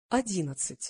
11.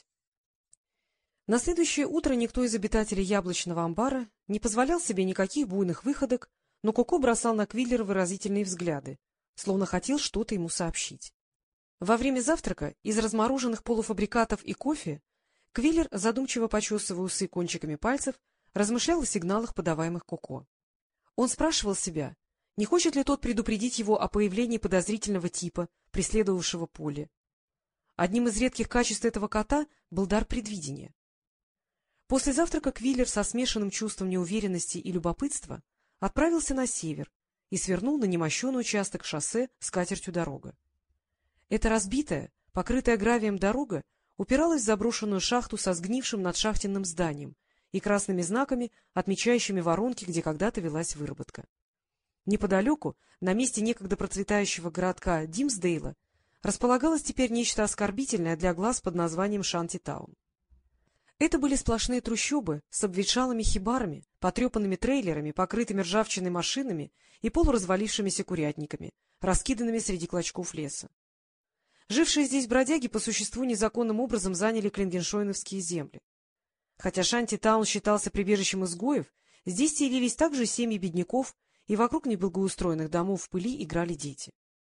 На следующее утро никто из обитателей яблочного амбара не позволял себе никаких буйных выходок, но Коко бросал на Квиллера выразительные взгляды, словно хотел что-то ему сообщить. Во время завтрака из размороженных полуфабрикатов и кофе Квиллер, задумчиво почесывая усы кончиками пальцев, размышлял о сигналах, подаваемых Коко. Он спрашивал себя, не хочет ли тот предупредить его о появлении подозрительного типа, преследовавшего Полли. Одним из редких качеств этого кота был дар предвидения. После завтрака Квиллер со смешанным чувством неуверенности и любопытства отправился на север и свернул на немощеный участок шоссе с катертью дорога. Эта разбитая, покрытая гравием дорога упиралась в заброшенную шахту со сгнившим надшахтенным зданием и красными знаками, отмечающими воронки, где когда-то велась выработка. Неподалеку, на месте некогда процветающего городка Димсдейла, располагалось теперь нечто оскорбительное для глаз под названием Шантитаун. Это были сплошные трущобы с обветшалыми хибарами, потрепанными трейлерами, покрытыми ржавчиной машинами и полуразвалившимися курятниками, раскиданными среди клочков леса. Жившие здесь бродяги по существу незаконным образом заняли клингеншойновские земли. Хотя Шантитаун считался прибежищем изгоев, здесь селились также семьи бедняков, и вокруг неблагоустроенных домов в пыли играли дети.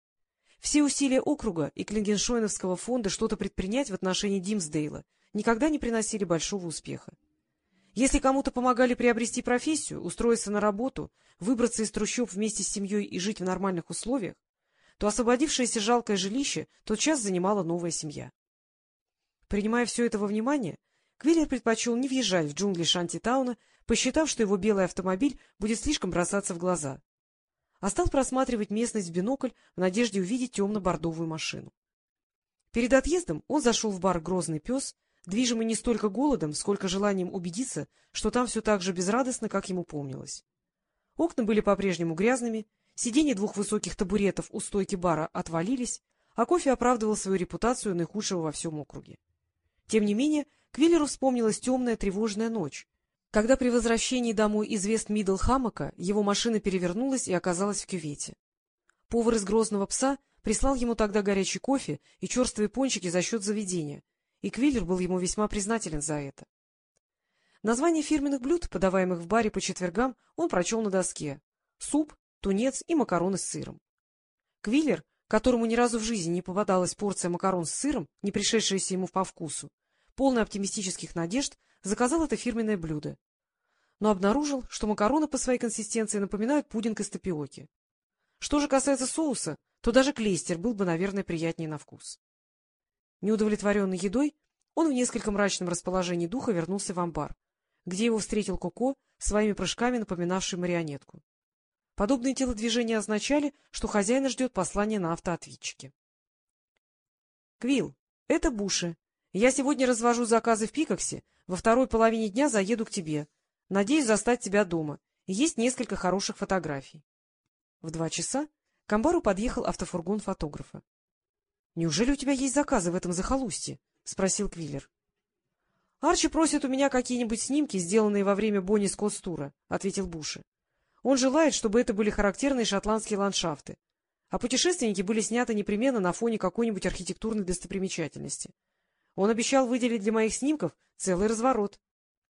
Все усилия округа и Клингеншойновского фонда что-то предпринять в отношении Димсдейла никогда не приносили большого успеха. Если кому-то помогали приобрести профессию, устроиться на работу, выбраться из трущоб вместе с семьей и жить в нормальных условиях, то освободившееся жалкое жилище тотчас занимала новая семья. Принимая все это во внимание, Квиллер предпочел не въезжать в джунгли Шантитауна, посчитав, что его белый автомобиль будет слишком бросаться в глаза, а стал просматривать местность в бинокль в надежде увидеть темно-бордовую машину. Перед отъездом он зашел в бар «Грозный пес», движимый не столько голодом, сколько желанием убедиться, что там все так же безрадостно, как ему помнилось. Окна были по-прежнему грязными, сиденья двух высоких табуретов у стойки бара отвалились, а кофе оправдывал свою репутацию наихудшего во всем округе. Тем не менее, Квиллеру вспомнилась темная тревожная ночь, когда при возвращении домой из Вест-Мидл-Хаммока его машина перевернулась и оказалась в кювете. Повар из «Грозного пса» прислал ему тогда горячий кофе и черствые пончики за счет заведения, и Квиллер был ему весьма признателен за это. Названия фирменных блюд, подаваемых в баре по четвергам, он прочел на доске: суп, тунец и макароны с сыром. Квиллер, которому ни разу в жизни не попадалась порция макарон с сыром, не пришедшаяся ему по вкусу, полный оптимистических надежд, заказал это фирменное блюдо, но обнаружил, что макароны по своей консистенции напоминают пудинг из тапиоки. Что же касается соуса, то даже клейстер был бы, наверное, приятнее на вкус. Неудовлетворенный едой, он в несколько мрачном расположении духа вернулся в амбар, где его встретил Коко, своими прыжками напоминавший марионетку. Подобные телодвижения означали, что хозяина ждет послание на автоответчике. — Квилл, это Буши. Я сегодня развожу заказы в Пикоксе, во второй половине дня заеду к тебе. Надеюсь застать тебя дома. Есть несколько хороших фотографий. В 2 часа к амбару подъехал автофургон фотографа. — Неужели у тебя есть заказы в этом захолустье? — спросил Квиллер. — Арчи просит у меня какие-нибудь снимки, сделанные во время Бонни Скотт-тура, — ответил Буши. Он желает, чтобы это были характерные шотландские ландшафты, а путешественники были сняты непременно на фоне какой-нибудь архитектурной достопримечательности. Он обещал выделить для моих снимков целый разворот.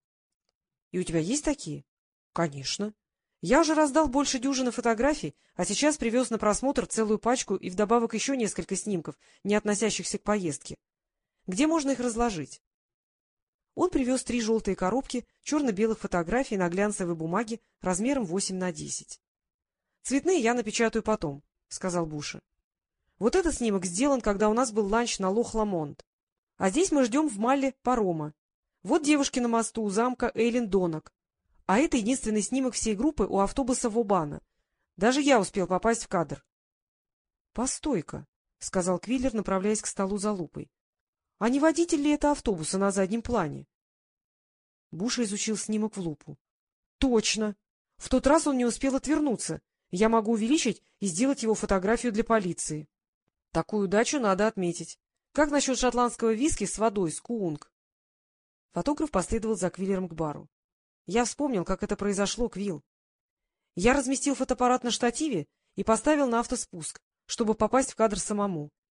— И у тебя есть такие? — Конечно. Я уже раздал больше дюжины фотографий, а сейчас привез на просмотр целую пачку и вдобавок еще несколько снимков, не относящихся к поездке. Где можно их разложить? Он привез 3 желтые коробки черно-белых фотографий на глянцевой бумаге размером 8×10. — Цветные я напечатаю потом, — сказал Буши. — Вот этот снимок сделан, когда у нас был ланч на Лох-Ламонт. А здесь мы ждем в Малле парома. Вот девушки на мосту у замка Эйлин-Донок. А это единственный снимок всей группы у автобуса Вобана. Даже я успел попасть в кадр. — Постой-ка, — сказал Квиллер, направляясь к столу за лупой. — А не водитель ли это автобуса на заднем плане? Буша изучил снимок в лупу. — Точно! В тот раз он не успел отвернуться. Я могу увеличить и сделать его фотографию для полиции. Такую удачу надо отметить. Как насчет шотландского виски с водой, скуунг? Фотограф последовал за Квиллером к бару. Я вспомнил, как это произошло, Квилл. Я разместил фотоаппарат на штативе и поставил на автоспуск, чтобы попасть в кадр самому.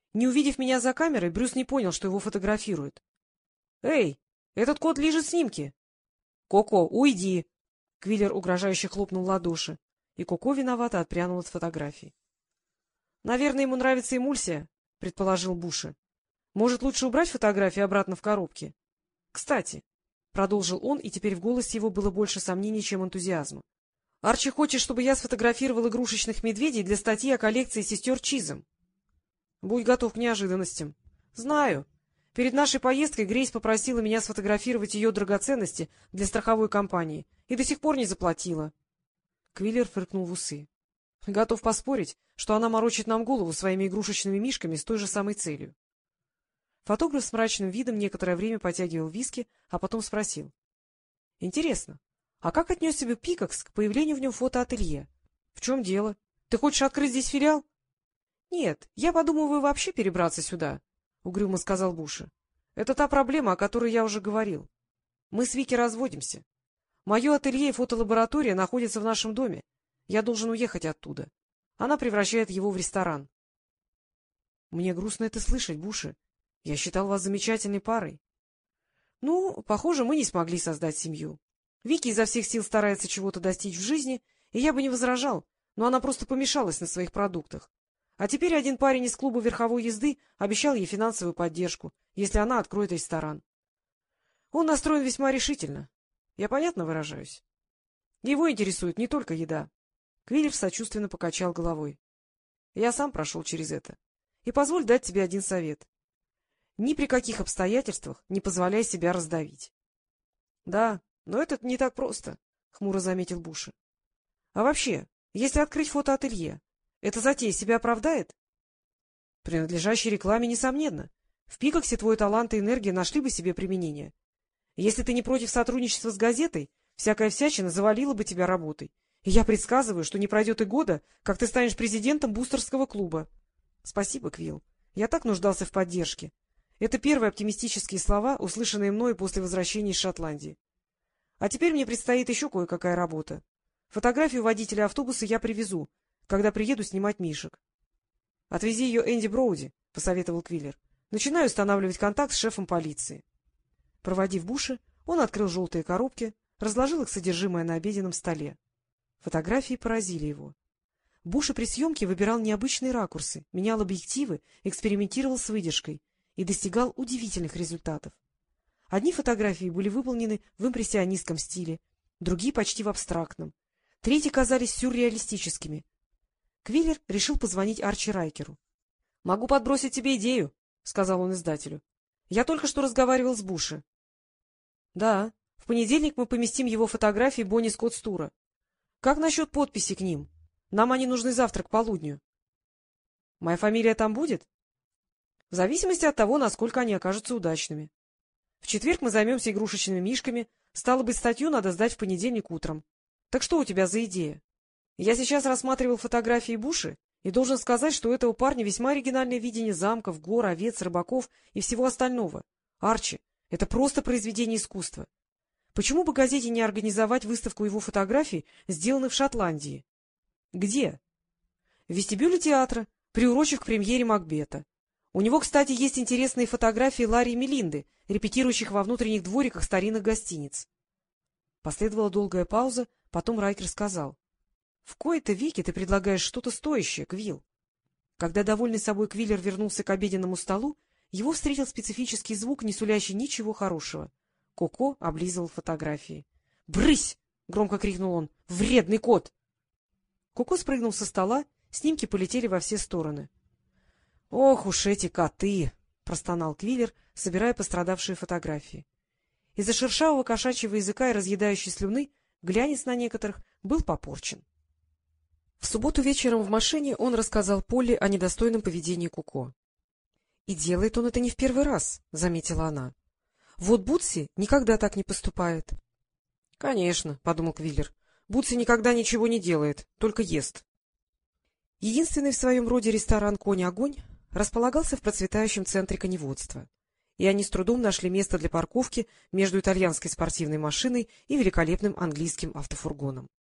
Не увидев меня за камерой, Брюс не понял, что его фотографируют. — Эй, этот кот лижет снимки! — Коко, уйди! Квиллер угрожающе хлопнул в ладоши, и Коко виновато отпрянул от фотографий. — Наверное, ему нравится эмульсия, — предположил Буши. — Может, лучше убрать фотографии обратно в коробки? — Кстати, — продолжил он, и теперь в голосе его было больше сомнений, чем энтузиазма. — Арчи хочет, чтобы я сфотографировал игрушечных медведей для статьи о коллекции сестер Чизом. — Будь готов к неожиданностям. — Знаю. Перед нашей поездкой Грейс попросила меня сфотографировать ее драгоценности для страховой компании и до сих пор не заплатила. Квиллер фыркнул в усы. — Готов поспорить, что она морочит нам голову своими игрушечными мишками с той же самой целью. Фотограф с мрачным видом некоторое время потягивал виски, а потом спросил. — Интересно, а как отнесся бы Пикакс к появлению в нем фотоателье? — В чем дело? Ты хочешь открыть здесь филиал? — Нет, я подумываю вообще перебраться сюда, — угрюмо сказал Буши. — Это та проблема, о которой я уже говорил. Мы с Вики разводимся. Мое ателье и фотолаборатория находятся в нашем доме. Я должен уехать оттуда. Она превращает его в ресторан. — Мне грустно это слышать, Буши. Я считал вас замечательной парой. — Ну, похоже, мы не смогли создать семью. Вики изо всех сил старается чего-то достичь в жизни, и я бы не возражал, но она просто помешалась на своих продуктах. А теперь один парень из клуба верховой езды обещал ей финансовую поддержку, если она откроет ресторан. Он настроен весьма решительно. Я понятно выражаюсь? Его интересует не только еда. Квиллер сочувственно покачал головой. Я сам прошел через это. И позволь дать тебе один совет. Ни при каких обстоятельствах не позволяй себя раздавить. — Да, но это не так просто, — хмуро заметил Буши. — А вообще, если открыть фотоателье, эта затея себя оправдает? — При надлежащей рекламе, несомненно. В Пикаксе твой талант и энергия нашли бы себе применение. Если ты не против сотрудничества с газетой, всякая всячина завалила бы тебя работой. И я предсказываю, что не пройдет и года, как ты станешь президентом бустерского клуба. Спасибо, Квилл. Я так нуждался в поддержке. Это первые оптимистические слова, услышанные мною после возвращения из Шотландии. А теперь мне предстоит еще кое-какая работа. Фотографию водителя автобуса я привезу, когда приеду снимать мишек. — Отвези ее Энди Броуди, — посоветовал Квиллер. — Начинаю устанавливать контакт с шефом полиции. Проводив Буши, он открыл желтые коробки, разложил их содержимое на обеденном столе. Фотографии поразили его. Буши при съемке выбирал необычные ракурсы, менял объективы, экспериментировал с выдержкой и достигал удивительных результатов. Одни фотографии были выполнены в импрессионистском стиле, другие почти в абстрактном, третьи казались сюрреалистическими. Квиллер решил позвонить Арчи Райкеру. — Могу подбросить тебе идею, — сказал он издателю. — Я только что разговаривал с Буши. — Да, в понедельник мы поместим его фотографии Бонни Скотт с тура. Как насчет подписи к ним? Нам они нужны завтра к полудню. — Моя фамилия там будет? — В зависимости от того, насколько они окажутся удачными. В четверг мы займемся игрушечными мишками, стало быть, статью надо сдать в понедельник утром. Так что у тебя за идея? Я сейчас рассматривал фотографии Буши и должен сказать, что у этого парня весьма оригинальное видение замков, гор, овец, рыбаков и всего остального. Арчи, это просто произведение искусства. Почему бы газете не организовать выставку его фотографий, сделанных в Шотландии? — Где? — В вестибюле театра, приурочив к премьере Макбета. У него, кстати, есть интересные фотографии Ларри и Мелинды, репетирующих во внутренних двориках старинных гостиниц. Последовала долгая пауза, потом Райкер сказал. — В кои-то веки ты предлагаешь что-то стоящее, Квилл. Когда довольный собой Квиллер вернулся к обеденному столу, его встретил специфический звук, не сулящий ничего хорошего. Коко облизывал фотографии. — Брысь! — громко крикнул он. — Вредный кот! Коко спрыгнул со стола, снимки полетели во все стороны. — Ох уж эти коты! — простонал Квиллер, собирая пострадавшие фотографии. Из-за шершавого кошачьего языка и разъедающей слюны глянец на некоторых был попорчен. В субботу вечером в машине он рассказал Полли о недостойном поведении Коко. — И делает он это не в первый раз, — заметила она. — Вот Бутси никогда так не поступает. — Конечно, — подумал Квиллер, — Бутси никогда ничего не делает, только ест. Единственный в своем роде ресторан «Конь-огонь» располагался в процветающем центре коневодства, и они с трудом нашли место для парковки между итальянской спортивной машиной и великолепным английским автофургоном.